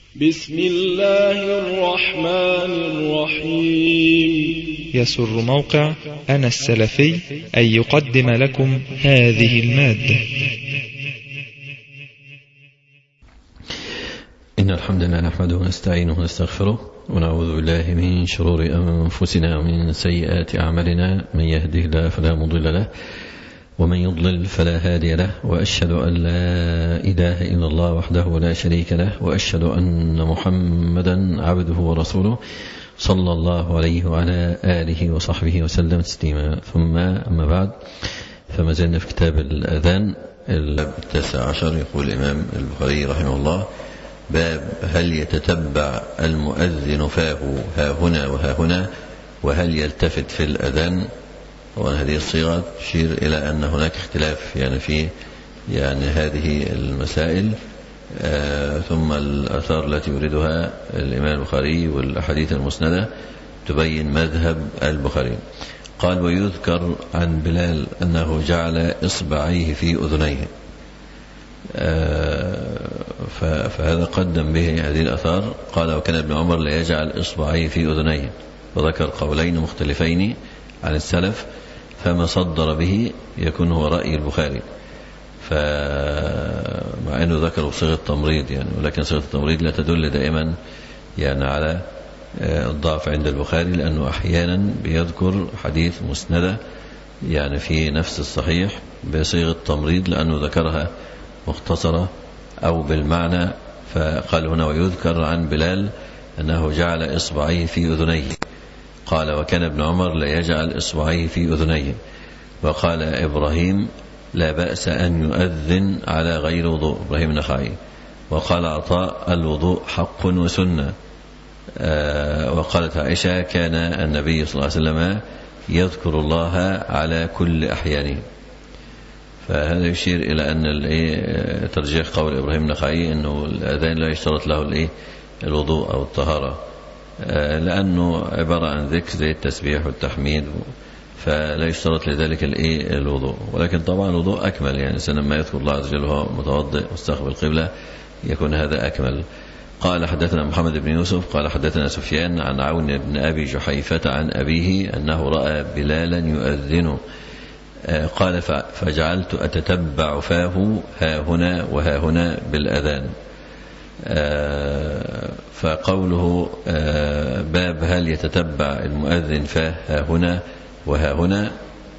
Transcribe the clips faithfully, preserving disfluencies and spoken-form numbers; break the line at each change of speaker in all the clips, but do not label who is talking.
بسم الله الرحمن الرحيم.
يسر موقع أنا السلفي أن يقدم لكم هذه المادة.
إن الحمد لله نحمده ونستعينه ونستغفره ونعوذ بالله من شرور أنفسنا ومن سيئات أعمالنا، من يهده الله فلا مضل له ومن يضلل فلا هادي له، وأشهد أن لا إله إلا الله وحده لا شريك له، وأشهد أن محمدا عبده ورسوله صلى الله عليه وعلى آله وصحبه وسلم تسليما. ثم أما بعد، فما زلنا في كتاب الأذان الباب التاسع عشر. يقول الإمام البخاري رحمه الله: باب هل يتتبع المؤذن فاه ها هنا وها هنا، وهل يلتفت في الأذان؟ طبعا هذه الصيغة تشير إلى أن هناك اختلاف يعني في يعني هذه المسائل. آه ثم الآثار التي يريدها الإمام البخاري والأحاديث المسندة تبين مذهب البخاري. قال: ويذكر عن بلال أنه جعل إصبعيه في أذنيه. آه فهذا قدم به هذه الآثار. قال: وكان ابن عمر لا يجعل إصبعيه في أذنيه، وذكر قولين مختلفين عن السلف، فما صدر به يكون هو رأي البخاري. فمع أنه ذكر صيغة التمريض يعني، ولكن صيغة التمريض لا تدل دائما يعني على الضعف عند البخاري، لأنه أحيانا بيذكر حديث مسندة يعني في نفس الصحيح بصيغة التمريض لأنه ذكرها مختصرة أو بالمعنى. فقال هنا: ويذكر عن بلال أنه جعل إصبعيه في أذنيه. قال: وكان ابن عمر لا يجعل إصبعيه في أذنيه. وقال إبراهيم: لا بأس أن يؤذن على غير وضوء، إبراهيم النخعي. وقال عطاء: الوضوء حق وسنة. آه وقالت عائشة: كان النبي صلى الله عليه وسلم يذكر الله على كل أحيانه. فهذا يشير إلى أن ترجيح قول إبراهيم النخعي أنه الأذان لا يشترط له الوضوء أو الطهارة، لأنه عبارة عن ذكر زي التسبيح والتحميد، فلا يشترط لذلك الوضوء. ولكن طبعا الوضوء أكمل، يعني الإنسان لما يذكر الله عز وجل وهو متوضئ واستقبل القبلة يكون هذا أكمل. قال: حدثنا محمد بن يوسف قال حدثنا سفيان عن عون بن أبي جحيفة عن أبيه أنه رأى بلالا يؤذن. قال: فجعلت أتتبع فاه ها هنا وها هنا بالأذان. فقوله باب هل يتتبع المؤذن فاه ها هنا وها هنا،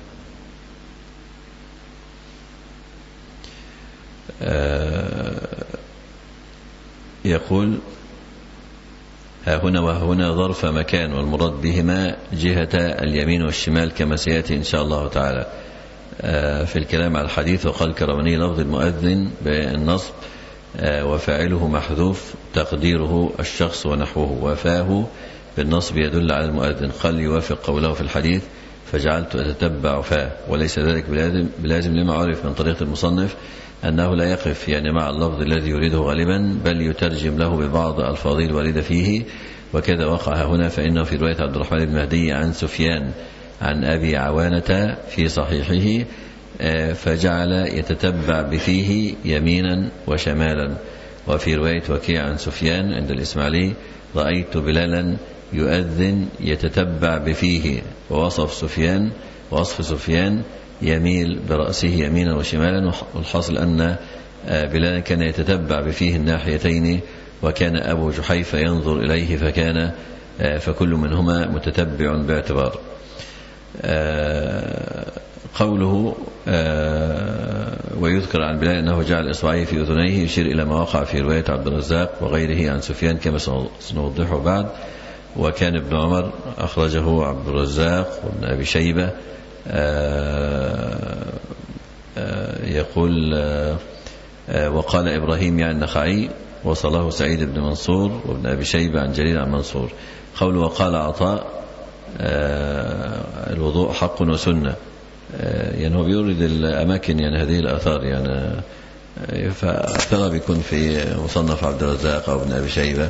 يقول: ها هنا وها هنا ظرف مكان، والمراد بهما جهة اليمين والشمال كما سيأتي إن شاء الله تعالى في الكلام على الحديث. وقال الكرماني: لفظ المؤذن بالنصب وفاعله محذوف تقديره الشخص ونحوه، وفاه بالنصب يدل على المؤذن. قال: يوافق قوله في الحديث: فجعلت أتتبع فاه. وليس ذلك بلازم, بلازم لما عرف من طريقة المصنف أنه لا يقف يعني مع اللفظ الذي يريده غالبا، بل يترجم له ببعض الفاظ الواردة فيه. وكذا وقع هنا، فإنه في رواية عبد الرحمن بن مهدي عن سفيان عن أبي عوانة في صحيحه: فجعل يتتبع بفيه يمينا وشمالا. وفي رواية وكيع عن سفيان عند الإسماعيلي: رأيت بلالا يؤذن يتتبع بفيه. ووصف سفيان وصف سفيان يميل برأسه يمينا وشمالا. والحاصل أن بلالا كان يتتبع بفيه الناحيتين، وكان أبو جحيفة ينظر إليه، فكان فكل منهما متتبع باعتبار. قوله ويذكر عن بلال أنه جعل إصبعيه في أذنيه يشير إلى ما وقع في رواية عبد الرزاق وغيره عن سفيان كما سنوضحه بعد. وكان ابن عمر أخرجه عبد الرزاق وابن أبي شيبة. يقول: وقال إبراهيم يعني النخعي، وصله سعيد بن منصور وابن أبي شيبة عن جرير عن منصور. قوله وقال عطاء: الوضوء حق وسنة، يعني هو بيورد الأماكن يعني هذه الآثار يعني، فأكثرها بيكون في مصنف عبد الرزاق أو ابن أبي شيبة.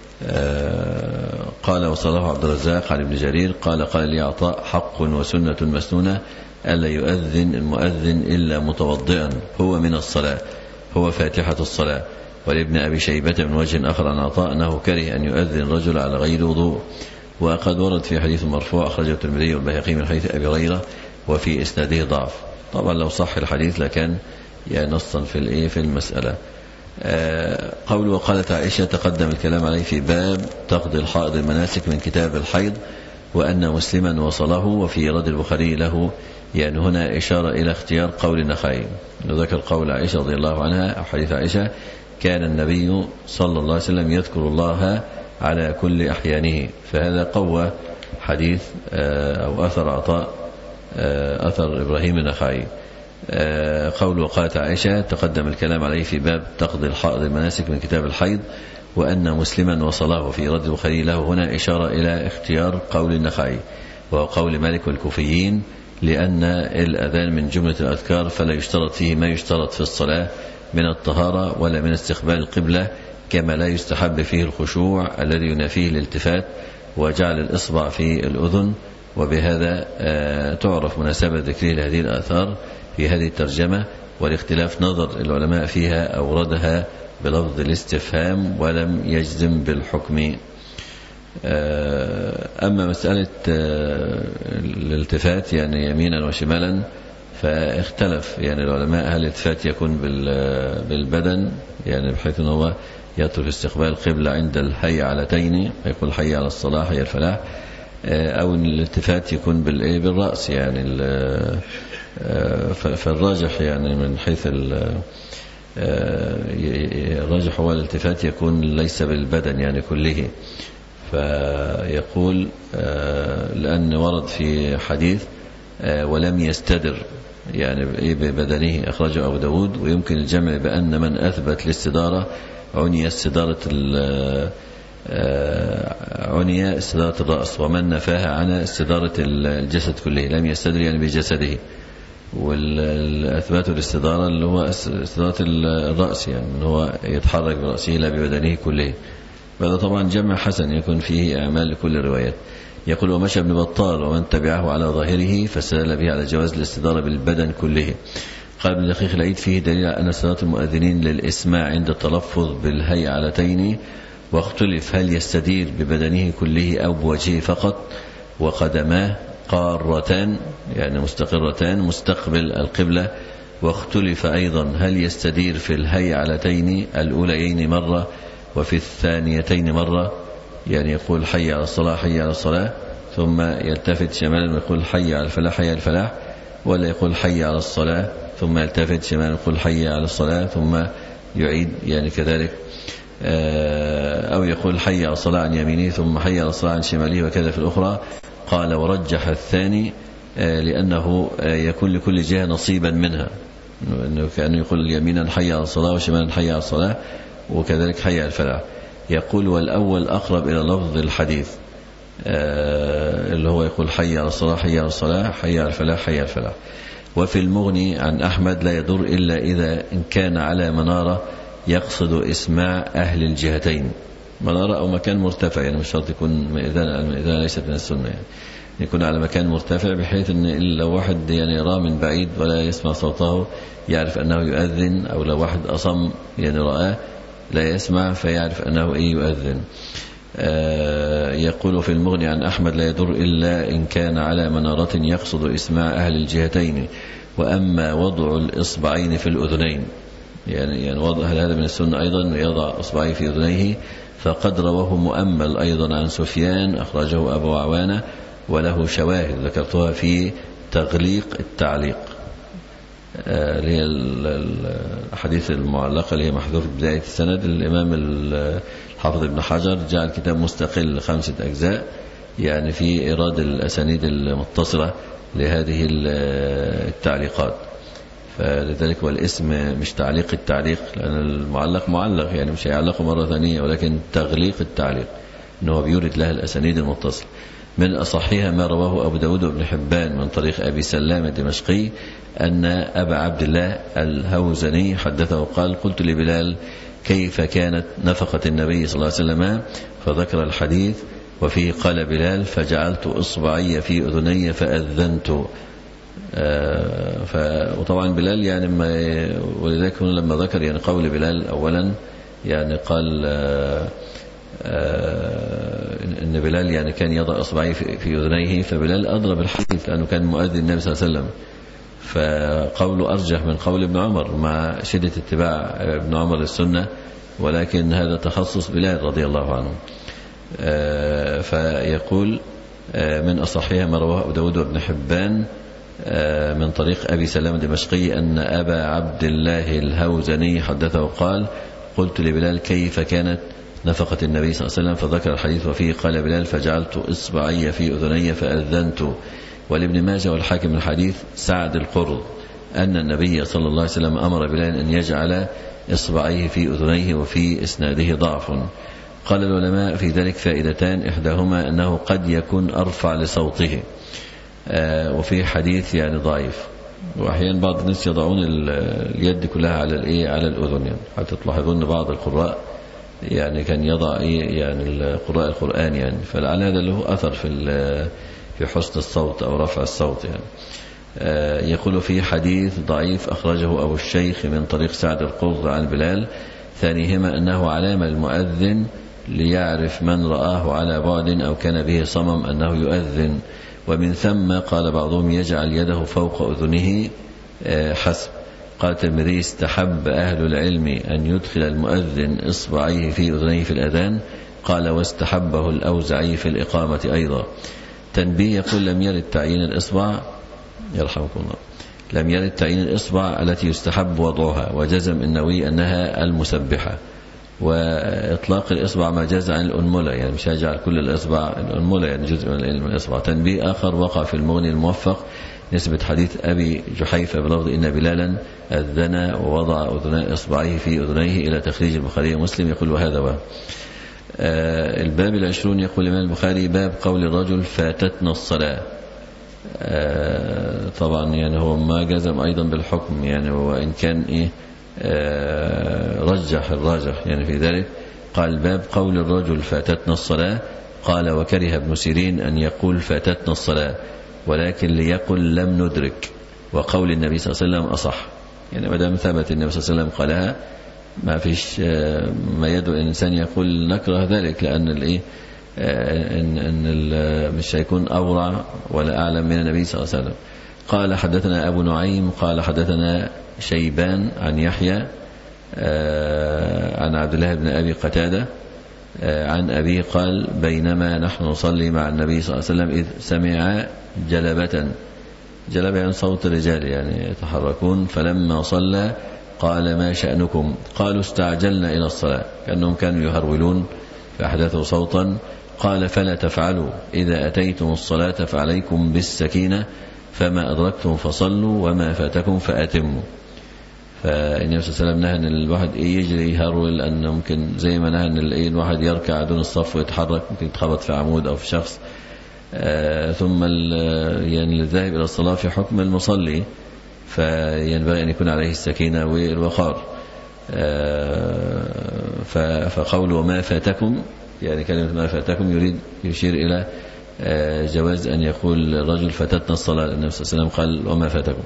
قال: وصله عبد الرزاق عن ابن جرير قال: قال لي عطاء: حق وسنة مسنونة ألا يؤذن المؤذن إلا متوضئا، هو من الصلاة، هو فاتحة الصلاة. ولابن أبي شيبة من وجه آخر عن عطاء أنه كره أن يؤذن الرجل على غير وضوء. وقد ورد في حديث مرفوع أخرجه الترمذي والبيهقي من حديث أبي هريرة وفي إسناده ضعف. طبعا لو صح الحديث لكان يعني نصا في الإيه في المسألة. آه قول وقالت عائشة تقدم الكلام عليه في باب تقضي الحائض المناسك من كتاب الحيض وأن مسلما وصله، وفي رد البخاري له يعني هنا إشارة إلى اختيار قول النخعي. ذكر قول عائشة رضي الله عنها أو حديث عائشة كان النبي صلى الله عليه وسلم يذكر الله على كل أحيانه، فهذا قوى حديث أو أثر عطاء أثر إبراهيم النخعي. قول وقالت عائشة تقدم الكلام عليه في باب تقضي الحائض المناسك من كتاب الحيض وأن مسلما وصلاه، وفي رد البخاري له هنا إشارة إلى اختيار قول النخعي وهو قول مالك والكوفيين، لأن الأذان من جملة الأذكار فلا يشترط فيه ما يشترط في الصلاة من الطهارة ولا من استقبال القبلة، كما لا يستحب فيه الخشوع الذي ينافيه الالتفات وجعل الإصبع في الأذن. وبهذا تعرف مناسبة ذكره لهذه الآثار في هذه الترجمة، والاختلاف نظر العلماء فيها أوردها بلفظ الاستفهام ولم يجزم بالحكم. أما مسألة الالتفات يعني يمينا وشمالا فاختلف يعني العلماء هل الالتفات يكون بالبدن يعني بحيث أنه يترك استقبال القبلة عند الهيعلتين يقول حي على الصلاة حي الفلاح، أو أن الالتفات يكون بالرأس يعني فالراجح يعني من حيث الراجح هو الالتفات يكون ليس بالبدن يعني كله. فيقول لأن ورد في حديث ولم يستدر يعني ببدنه أخرجه أبو داود، ويمكن الجمع بأن من أثبت الاستدارة عني استدارة عني استدارة الرأس، ومن نفاها عن استدارة الجسد كله لم يستدر يعني بجسده، والأثبات الاستدارة اللي هو استدارة الرأس يعني من هو يتحرك برأسه لا ببدنه كله. هذا طبعا جمع حسن يكون فيه أعمال لكل الروايات. يقول ومشى ابن بطال ومن تبعه على ظاهره فسأل به على جواز الاستدارة بالبدن كله. قال ابن دقيق العيد فيه دليل على أن صلاة المؤذنين للإسماع عند التلفظ بالهيعلتين، واختلف هل يستدير ببدنه كله أو بوجهه فقط وقدماه قارتان يعني مستقرتان مستقبل القبلة، واختلف أيضا هل يستدير في الهيعلتين الأوليين مرة وفي الثانيتين مرة، يعني يقول حي على الصلاة حي على الصلاة ثم يلتفت شمالا ويقول حي على الفلاح حي على الفلاح، ولا يقول حي على الصلاة ثم يلتفت شمالا ويقول حي على الصلاة ثم يعيد يعني كذلك، أو يقول حي على الصلاة عن يمينه ثم حي على الصلاة عن شماله وكذا في الأخرى. قال ورجح الثاني لأنه يكون لكل جهة نصيبا منها، أنه كأنه يقول يمينا حي على الصلاة وشمالا حي على الصلاة وكذلك حي على الفلاح. يقول والأول أقرب إلى لفظ الحديث اللي هو يقول حي على الصلاة حي على الصلاة حي على الفلاح حي على الفلاح. وفي المغني عن أحمد لا يضر إلا إذا إن كان على منارة يقصد إسماع أهل الجهتين، منارة أو مكان مرتفع يعني مش شرط يكون إذا ليست من السنة يعني يكون على مكان مرتفع بحيث أن لو واحد يعني يرى من بعيد ولا يسمع صوته يعرف أنه يؤذن، أو لو واحد أصم يعني رآه لا يسمع فيعرف أنه إيه يؤذن. آه يقول في المغني عن أحمد لا يضر إلا إن كان على منارة يقصد إسماع أهل الجهتين، وأما وضع الإصبعين في الأذنين يعني, يعني وضع هل هذا من السنة أيضا يضع إصبعيه في أذنيه، فقد رواه مؤمل أيضا عن سفيان أخرجه أبو عوانة وله شواهد ذكرتها في تغليق التعليق اللي هي الحديث المعلقة اللي هي محذوف بداية السند. الإمام الحافظ ابن حجر جعل كتاب مستقل خمسة أجزاء يعني في إيراد الأسانيد المتصلة لهذه التعليقات، فلذلك والاسم مش تعليق التعليق لأن المعلق معلق يعني مش هيعلقه مرة ثانية، ولكن تغليق التعليق أنه بيورد لها الأسانيد المتصلة. من أصحها ما رواه أبو داود وابن حبان من طريق أبي سلام الدمشقي أن أبا عبد الله الهوزني حدثه قال قلت لبلال كيف كانت نفقة النبي صلى الله عليه وسلم، فذكر الحديث وفيه قال بلال فجعلت إصبعي في أذني فأذنت. آه وطبعا بلال يعني ما ولذلك لما ذكر يعني قول بلال أولا يعني قال آآ آآ إن بلال يعني كان يضع إصبعيه في أذنيه، فبلال أضرب الحديث لأنه كان مؤذن النبي صلى الله عليه وسلم، فقوله أرجح من قول ابن عمر مع شدة اتباع ابن عمر للسنة، ولكن هذا تخصص بلال رضي الله عنه. فيقول من أصحها ما رواه أبو داود وابن حبان من طريق أبي سلام الدمشقي أن أبا عبد الله الهوزني حدثه قال قلت لبلال كيف كانت نفقة النبي صلى الله عليه وسلم، فذكر الحديث وفيه قال بلال فجعلت إصبعي في أذني فأذنت. ولابن ماجه والحاكم الحديث سعد القرظ أن النبي صلى الله عليه وسلم أمر بلال أن يجعل إصبعيه في أذنيه، وفي إسناده ضعف. قال العلماء في ذلك فائدتان، إحداهما أنه قد يكون أرفع لصوته، آه وفي حديث يعني ضعيف، وأحيانا بعض الناس يضعون اليد كلها على الإيه على الأذن، يعني حتى تلاحظون بعض القراء يعني كان يضع إيه يعني القراء القرآن يعني، فلعل هذا له أثر في في حسن الصوت أو رفع الصوت يعني. آه يقول في حديث ضعيف أخرجه أبو الشيخ من طريق سعد القرظ عن بلال، ثانيهما أنه علامة المؤذن ليعرف من رآه على بعد أو كان به صمم أنه يؤذن. ومن ثم قال بعضهم يجعل يده فوق أذنه حسب. قال الترمذي استحب أهل العلم أن يدخل المؤذن إصبعيه في أذنيه في الأذان، قال واستحبه الأوزعي في الإقامة أيضا. تنبيه يقول لم يرد تعيين الإصبع يرحمكم الله لم يرد تعيين الإصبع التي يستحب وضعها، وجزم النووي أنها المسبحة، وإطلاق الإصبع ما جاز عن الأنملة، يعني مش هيجعل كل الإصبع الأنملة يعني جزء من الإصبع. تنبيه آخر وقع في المغني الموفق نسبة حديث أبي جحيفة بلفظ إن بلالا أذن ووضع أذني إصبعيه في أذنيه إلى تخريج البخاري ومسلم. يقول وهذا وهم. آه الباب العشرون يقول الإمام البخاري باب قول الرجل فاتتنا الصلاة. آه طبعا يعني هو ما جزم أيضا بالحكم يعني، وإن كان إيه آه رجح الراجح يعني في ذلك. قال باب قول الرجل فاتتنا الصلاة. قال وكره ابن سيرين أن يقول فاتتنا الصلاة، ولكن ليقل لم ندرك، وقول النبي صلى الله عليه وسلم أصح. يعني ما دام ثبت النبي صلى الله عليه وسلم قالها ما فيش آه ما يدعو الإنسان يقول نكره ذلك، لأن الإيه إن, إن مش هيكون أورع ولا أعلم من النبي صلى الله عليه وسلم. قال حدثنا أبو نعيم قال حدثنا شيبان عن يحيى عن عبد الله بن أبي قتادة عن أبي قال بينما نحن نصلي مع النبي صلى الله عليه وسلم إذ سمع جلبة، جلبة يعني صوت الرجال يعني يتحركون، فلما صلى قال ما شأنكم؟ قالوا استعجلنا إلى الصلاة، كأنهم كانوا يهرولون فأحدثوا صوتا. قال فلا تفعلوا، إذا أتيتم الصلاة فعليكم بالسكينة، فما أدركتم فصلوا وما فاتكم فأتموا. فالنبي صلى الله عليه وسلم نهى أن الواحد يجري يهرول، لأن ممكن زي ما نهى أن الواحد يركع دون الصف ويتحرك ممكن يتخبط في عمود أو في شخص. آه ثم يعني الذاهب إلى الصلاة في حكم المصلي، فينبغي أن يكون عليه السكينة والوقار. آه فقول وما فاتكم يعني كلمة ما فاتكم يريد يشير إلى جواز أن يقول الرجل فاتتنا الصلاة، النبي صلى الله عليه وسلم قال وما فاتكم،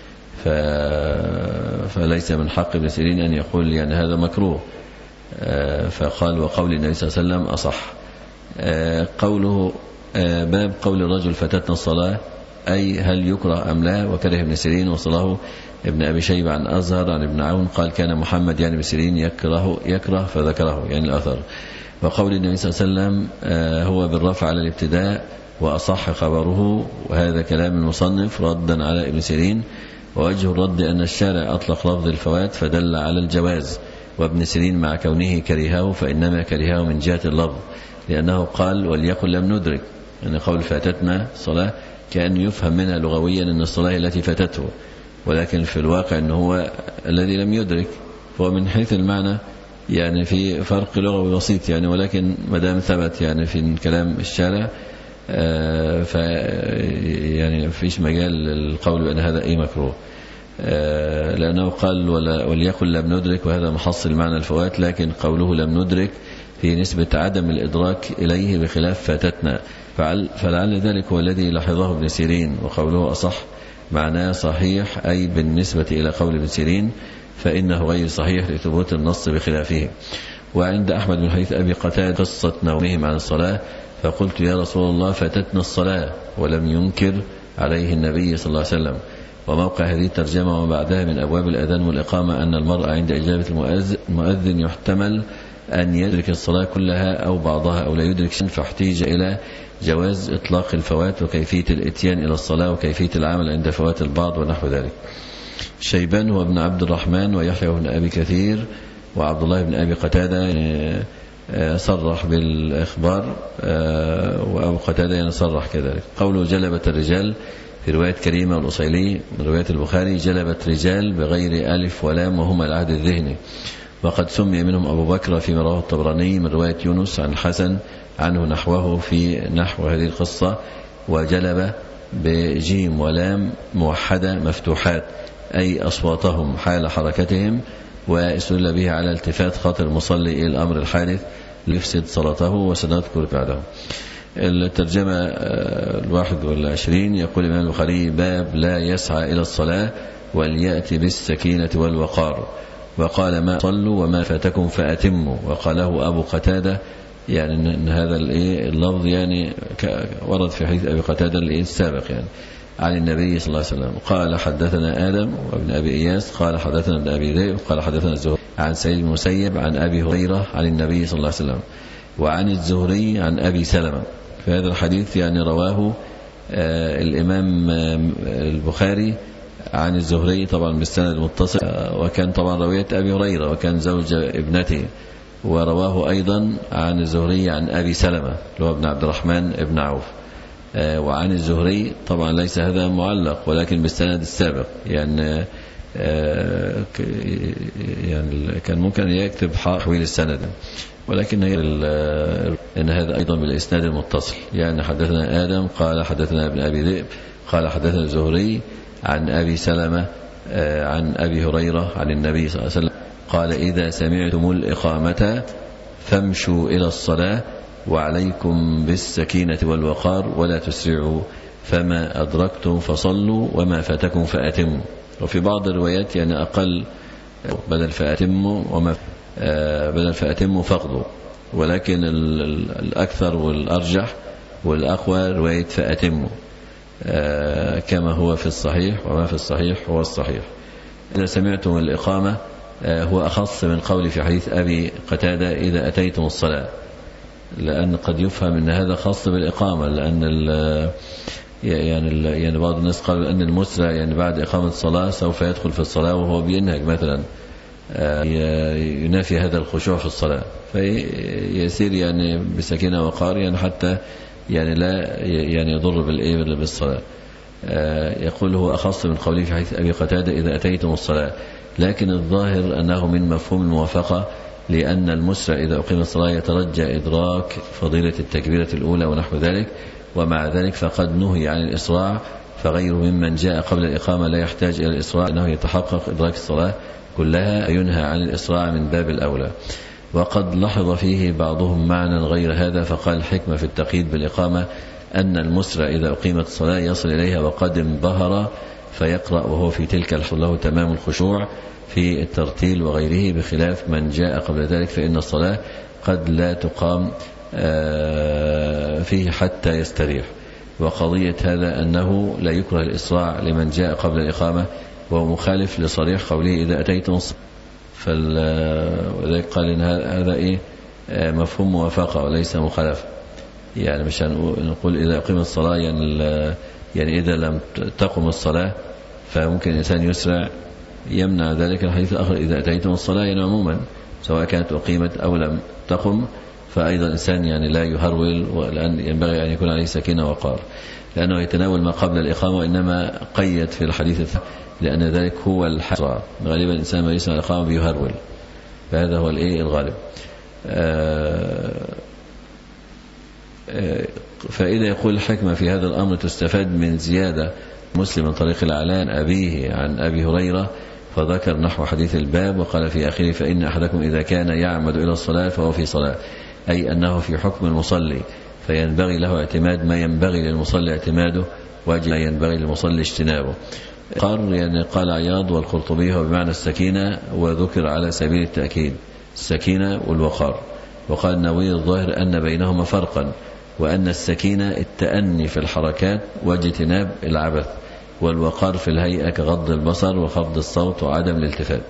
فليس من حق ابن سيرين أن يقول يعني هذا مكروه. فقال وقول النبي صلى الله عليه وسلم أصح. قوله باب قول الرجل فاتتنا الصلاة أي هل يكره أم لا؟ وكره ابن سيرين وصله ابن أبي شيبة عن أزهر عن ابن عون قال كان محمد يعني ابن سيرين يكره يكره فذكره يعني الأثر. وقول النبي صلى الله عليه وسلم هو بالرفع على الابتداء وأصح خبره، وهذا كلام المصنف ردا على ابن سيرين. ووجه الرد أن الشارع أطلق لفظ الفوات فدل على الجواز، وابن سيرين مع كونه كرهه فإنما كرهه من جهة اللفظ، لأنه قال وليقل لم ندرك، أن قول فاتتنا صلاة كأن يفهم منها لغويا أن الصلاة التي فاتته، ولكن في الواقع أنه هو الذي لم يدرك، فهو من حيث المعنى يعني في فرق لغوي بسيط يعني، ولكن ما دام ثبت يعني في كلام الشارع آه ف يعني فيش مجال للقول بأن هذا أي مكروه، آه لأنه قال وليقل لم ندرك، وهذا محصل معنى الفوات، لكن قوله لم ندرك في نسبة عدم الإدراك إليه بخلاف فاتتنا، فلعل ذلك هو الذي لاحظه ابن سيرين. وقوله أصح معناه صحيح أي بالنسبة إلى قول ابن سيرين، فإنه غير صحيح لثبوت النص بخلافه. وعند أحمد من حديث أبي قتادة قصة نومهم عن الصلاة فقلت يا رسول الله فاتتنا الصلاة، ولم ينكر عليه النبي صلى الله عليه وسلم. وموقع هذه الترجمة وبعدها من أبواب الأذان والإقامة أن المرء عند إجابة المؤذن يحتمل أن يدرك الصلاة كلها أو بعضها أو لا يدرك شيئا، فاحتيج إلى جواز إطلاق الفوات وكيفية الإتيان إلى الصلاة وكيفية العمل عند فوات البعض ونحو ذلك. شيبان هو ابن عبد الرحمن ويحيى بن أبي كثير وعبد الله بن أبي قتادة صرح بالإخبار، وأبو قتادة صرح كذلك. قوله جلبت الرجال في رواية كريمة والأصيلي من رواية البخاري جلبت رجال بغير ألف ولام وهما العهد الذهني، وقد سمي منهم أبو بكر فيما رواه الطبراني من رواية يونس عن الحسن عنه نحوه في نحو هذه القصة. وجلب بجيم ولام موحدة مفتوحات أي أصواتهم حال حركتهم، واستدل به على التفات خاطر المصلي إلى الأمر الحادث ليفسد صلاته، وسنذكر بعده. الترجمة الواحد والعشرين يقول الإمام البخاري باب لا يسعى إلى الصلاة وليأتي بالسكينة والوقار. وقال ما صلوا وما فاتكم فأتموا. وقاله أبو قتادة يعني أن هذا اللفظ يعني ورد في حديث أبي قتادة السابق يعني عن النبي صلى الله عليه وسلم. قال حدثنا آدم وابن أبي إياس قال حدثنا ابن أبي ذئب قال حدثنا الزهري عن سعيد بن المسيب عن أبي هريرة عن النبي صلى الله عليه وسلم، وعن الزهري عن أبي سلمة. في هذا الحديث يعني رواه آه الإمام آه البخاري عن الزهري طبعا بالسند المتصل، آه وكان طبعا رواية أبي هريرة وكان زوج ابنته. ورواه أيضا عن الزهري عن أبي سلمة اللي هو ابن عبد الرحمن ابن عوف. آه وعن الزهري طبعا ليس هذا معلق ولكن بالسند السابق يعني آه يعني كان ممكن يكتب حويل السند، ولكن هي إن هذا أيضا بالإسناد المتصل يعني حدثنا آدم قال حدثنا ابن أبي ذئب قال حدثنا الزهري عن أبي سلمة عن أبي هريرة عن النبي صلى الله عليه وسلم قال إذا سمعتم الإقامة فامشوا إلى الصلاة وعليكم بالسكينة والوقار ولا تسرعوا، فما أدركتم فصلوا وما فاتكم فأتموا. وفي بعض الروايات يعني أقل بدل فأتموا وما بدل فأتموا فقدوا، ولكن الأكثر والأرجح والأقوى رواية فأتموا كما هو في الصحيح، وما في الصحيح هو الصحيح. إذا سمعتم الإقامة هو أخص من قول في حديث أبي قتادة إذا أتيتم الصلاة، لأن قد يفهم أن هذا خاص بالإقامة، لأن يعني يعني بعض الناس قالوا أن المسرع يعني بعد إقامة الصلاة سوف يدخل في الصلاة وهو بينهج مثلا ينافي هذا الخشوع في الصلاة، فيسير يعني بسكينة وقار يعني حتى يعني لا يعني يضر بالإيه بالصلاة. يقول هو أخص من قوله في حديث أبي قتادة إذا أتيتم الصلاة، لكن الظاهر أنه من مفهوم الموافقة، لأن المسرع إذا أقيم الصلاة يترجى إدراك فضيلة التكبيرة الأولى ونحو ذلك، ومع ذلك فقد نهي عن الإسراع، فغيره ممن جاء قبل الإقامة لا يحتاج إلى الإسراع أنه يتحقق إدراك الصلاة كلها، ينهى عن الإسراع من باب الأولى. وقد لحظ فيه بعضهم معنى غير هذا، فقال الحكمة في التقييد بالإقامة أن المسرع إذا أقيمت الصلاة يصل إليها وقد انبهر فيقرأ وهو في تلك الحال له تمام الخشوع في الترتيل وغيره، بخلاف من جاء قبل ذلك فإن الصلاة قد لا تقام فيه حتى يستريح. وقضية هذا أنه لا يكره الإسراع لمن جاء قبل الإقامة، وهو مخالف لصريح قوله إذا أتيتم الصلاة، فلذلك قال إن هذا إيه مفهوم موافقة وليس مخالفة. يعني مش نقول إذا أقيم الصلاة يعني, يعني إذا لم تقم الصلاة فممكن الإنسان يسرع، يمنع ذلك الحديث الآخر إذا أتيتم الصلاة يعني عموما سواء كانت أقيمت أو لم تقم، فأيضا الإنسان يعني لا يهرول، ولأن ينبغي أن يكون عليه سكينة وقار، لأنه يتناول ما قبل الإقامة، وإنما قيد في الحديث لأن ذلك هو الحسرة. غالبا الإنسان ما يسمع الإقامة بيهرول، فهذا هو الإيه الغالب. فإذا يقول الحكمة في هذا الأمر تستفاد من زيادة مسلم من طريق العلان أبيه عن أبي هريرة، فذكر نحو حديث الباب وقال في آخره فإن أحدكم إذا كان يعمد إلى الصلاة فهو في صلاة، أي أنه في حكم المصلي، فينبغي له اعتماد ما ينبغي للمصلي اعتماده، واجب ما ينبغي للمصلي اجتنابه. قال يعني قال عياض والقرطبي هو بمعنى السكينة، وذكر على سبيل التأكيد السكينة والوقار. وقال النووي الظاهر أن بينهما فرقا، وأن السكينة التأني في الحركات واجتناب العبث، والوقار في الهيئة كغض البصر وخفض الصوت وعدم الالتفات.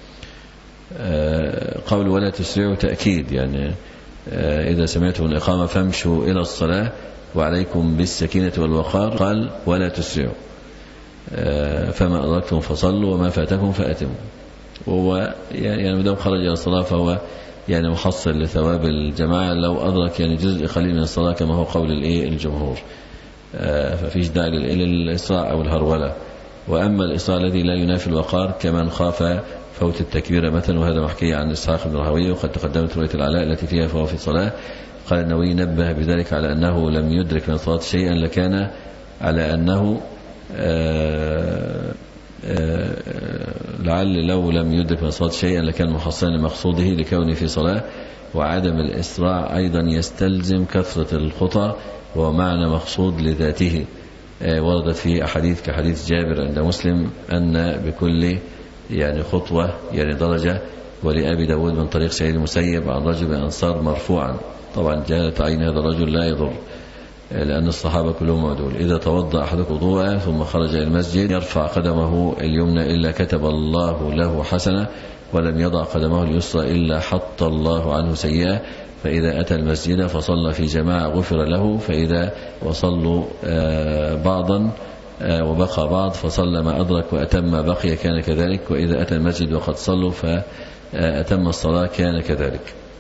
قول ولا تسرعوا تأكيد، يعني إذا سمعتم الإقامة فامشوا إلى الصلاة وعليكم بالسكينة والوقار. قال ولا تسرعوا، فما أدركتم فصلوا وما فاتكم فأتموا. وهو يعني مدام خرج إلى الصلاة فهو يعني محصل لثواب الجماعة لو أدرك يعني جزء قليل من الصلاة كما هو قول الإيه الجمهور، ففيش داعي للإسراع أو الهرولة. وأما الإسراع الذي لا ينافي الوقار كمن خاف فوت التكبير مثلا، وهذا محكي عن إسحاق بن راهويه، وقد تقدمت رواية العلاء التي فيها فهو في الصلاة. قال النووي نبه بذلك على أنه لم يدرك من الصلاة شيئا لكان على أنه آآ آآ لعل لو لم يدرك من الصلاة شيئا لكان محصنا لمقصوده لكونه في صلاة. وعدم الإسراع أيضا يستلزم كثرة الخطى، وهو معنى مقصود لذاته. وردت في أحاديث كحديث جابر عند مسلم أن بكل يعني خطوة يعني درجة. ولأبي داود من طريق سعيد المسيب عن رجل من الأنصار مرفوعا، طبعا جاءت عين هذا الرجل لا يضر لأن الصحابة كلهم عدول. إذا توضأ أحدكم وضوءا ثم خرج إلى المسجد يرفع قدمه اليمنى إلا كتب الله له حسنة، ولم يضع قدمه اليسرى إلا حط الله عنه سيئة. فإذا أتى المسجد فصلى في جماعة غفر له، فإذا وصلوا بعضا وبقى بعض فصلى ما أدرك وأتم ما بقي كان كذلك. وإذا أتى المسجد وقد صلوا فأتم الصلاة كان كذلك.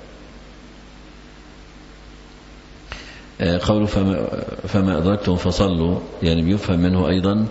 قوله فما, فما أدركتم فصلوا، يعني بيفهم منه أيضا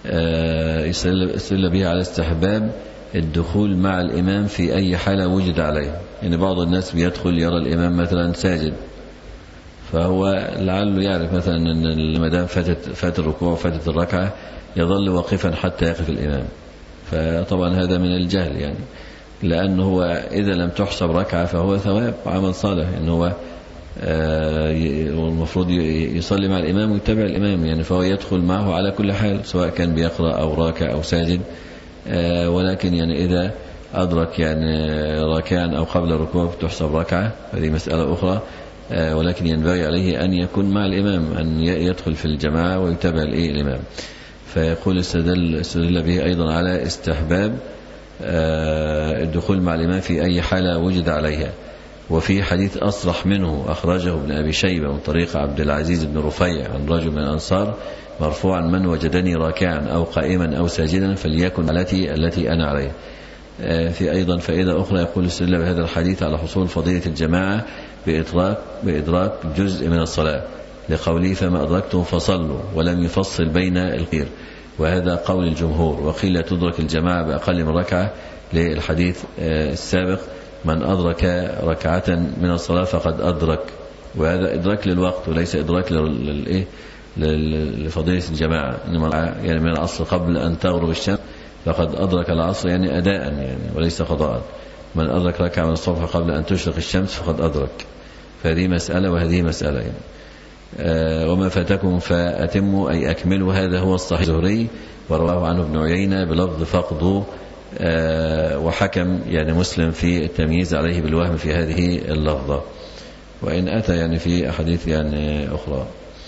يستدل به على استحباب الدخول مع الإمام في أي حالة وجد عليه. يعني بعض الناس بيدخل يرى الإمام مثلا ساجد، فهو لعله يعرف مثلا أن المدام فاتت فات الركوع وفاتت الركعة يظل واقفا حتى يقف الإمام. فطبعا هذا من الجهل، يعني لأنه هو إذا لم تحسب ركعة فهو ثواب عمل صالح، إنه هو والمفروض يصلي مع الإمام ويتبع الإمام، يعني فهو يدخل معه على كل حال سواء كان بيقرأ أو راكع أو ساجد. ولكن يعني إذا أدرك يعني راكعا أو قبل الركوع تحسب ركعة، هذه مسألة أخرى. ولكن ينبغي عليه أن يكون مع الإمام، أن يدخل في الجماعة ويتبع الإمام. فيقول استدل به أيضا على استحباب الدخول مع الإمام في أي حالة وجد عليها. وفي حديث أصرح منه أخرجه ابن أبي شيبة من طريق عبد العزيز بن رفيع عن رجل من الأنصار مرفوعا من وجدني راكعا أو قائما أو ساجدا فليكن حالتي التي أنا عليه. في أيضا فائدة أخرى يقول استدل بهذا الحديث على حصول فضيلة الجماعة بإدراك, بإدراك جزء من الصلاة، لقوله فما أدركتم فصلوا، ولم يفصل بين الخير، وهذا قول الجمهور. وقيل تدرك الجماعة بأقل من ركعة للحديث السابق من أدرك ركعة من الصلاة فقد أدرك، وهذا إدراك للوقت وليس إدراك للإيه لفضيلة الجماعة. إنما يعني من العصر قبل أن تغرب الشمس فقد أدرك العصر يعني أداء يعني وليس قضاء. من أدرك ركعة من الصبح قبل أن تشرق الشمس فقد أدرك. فهذه مسألة وهذه مسألة يعني. آه وما فاتكم فأتموا أي أكملوا، هذا هو الصحيح الزهري، ورواه عنه ابن عيينة بلفظ فقدوا. آه وحكم يعني مسلم في التمييز عليه بالوهم في هذه اللفظة، وإن أتى يعني في أحاديث يعني أخرى.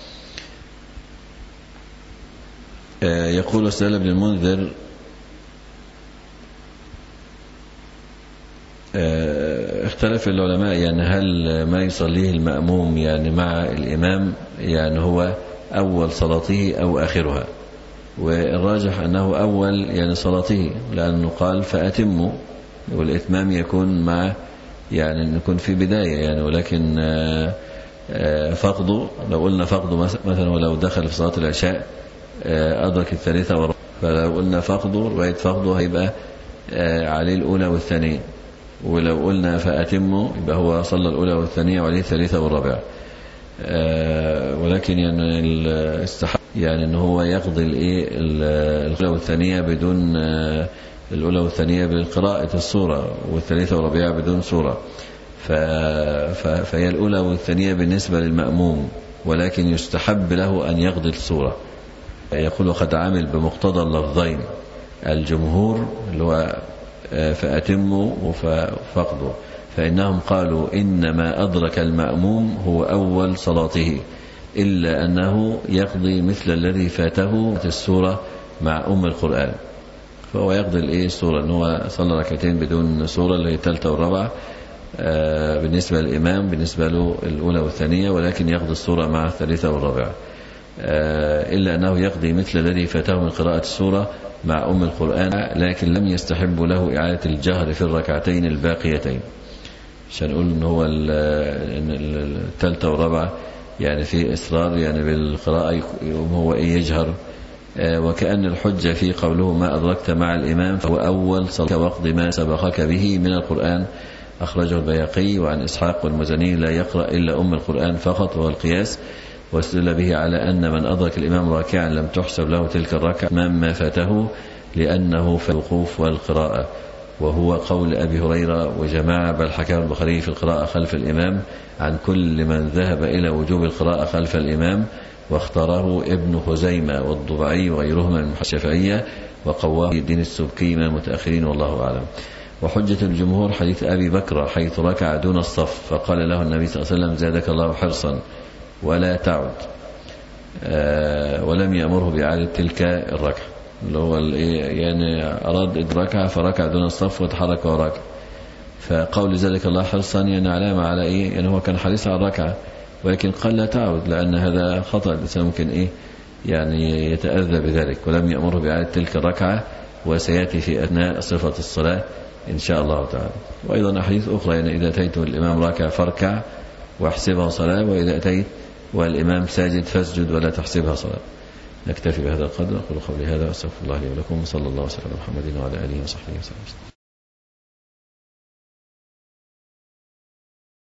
آه يقول استدل ابن المنذر آه اختلف العلماء يعني هل ما يصليه المأموم يعني مع الإمام يعني هو أول صلاته أو آخرها، والراجح أنه أول يعني صلاته، لأنه قال فأتموا، والإتمام يكون مع يعني يكون في بداية يعني. ولكن فقده لو قلنا فقده مثلا ولو دخل في صلاة العشاء أدرك الثالثة والرابعة، فلو قلنا فقده رواية فقده هيبقى عليه الأولى والثانية، ولو قلنا فأتموا يبقى هو صلى الأولى والثانية وعليه الثالثة والرابعة. ولكن يعني الاستحب يعني ان هو يقضي الايه الاولى والثانيه بدون الاولى والثانيه بقراءه السوره، والثالثه والرابعه بدون سوره. فهي الاولى والثانيه بالنسبه للمأموم، ولكن يستحب له ان يقضي السوره. يقول وقد عامل بمقتضى اللفظين الجمهور اللي هو فأتموا وفقدوا، فإنهم قالوا إنما أدرك المأموم هو أول صلاته، إلا أنه يقضي مثل الذي فاته السورة مع أم القرآن، فهو يقضي الإيه السورة، أنه صلى ركعتين بدون سورة اللي هي الثالثة والرابعة بالنسبة للإمام، بالنسبة له الأولى والثانية، ولكن يقضي السورة مع الثالثة والرابعة، إلا أنه يقضي مثل الذي فاته من قراءة السورة مع أم القرآن، لكن لم يستحب له إعادة الجهر في الركعتين الباقيتين، عشان نقول أنه هو الثالثة والرابعة يعني في إصرار يعني بالقراءة هو إيه يجهر. وكأن الحجة في قوله ما أدركت مع الإمام فهو أول صلاة واقض ما سبقك به من القرآن، أخرجه البيهقي. وعن إسحاق والمزني لا يقرأ إلا أم القرآن فقط، وهو القياس، واستدل به على أن من أدرك الإمام راكعا لم تحسب له تلك الركعة مما فاته، لأنه في الوقوف والقراءة، وهو قول أبي هريرة وجماعة، بل حكاه البخاري في القراءة خلف الإمام عن كل من ذهب إلى وجوب القراءة خلف الإمام، واختاره ابن خزيمة والضبعي وغيرهما من الشافعية، وقواه الدين السبكي من المتأخرين، والله أعلم. وحجة الجمهور حديث أبي بكر حيث ركع دون الصف، فقال له النبي صلى الله عليه وسلم زادك الله حرصا ولا تعد، آه ولم يأمره بإعادة تلك الركعة، اللي هو يعني أراد إدراكها فركع دون الصف وتحرك وراك، فقول زادك الله حرصا يعني علامة على إيه، يعني هو كان حريص على الركعة، ولكن قال لا تعود، لأن هذا خطأ، الإنسان ممكن إيه يعني يتأذى بذلك، ولم يأمره بإعادة تلك الركعة، وسيأتي في أثناء صفة الصلاة إن شاء الله تعالى. وأيضا أحاديث أخرى يعني إذا أتيت الإمام راكع فاركع واحسبها صلاة، وإذا أتيت والإمام ساجد فاسجد ولا تحسبها صلاة. نكتفي بهذا القدر، أقول قولي هذا وأستغفر الله لي ولكم، وصلى الله وسلم على محمد وعلى آله وصحبه وسلم.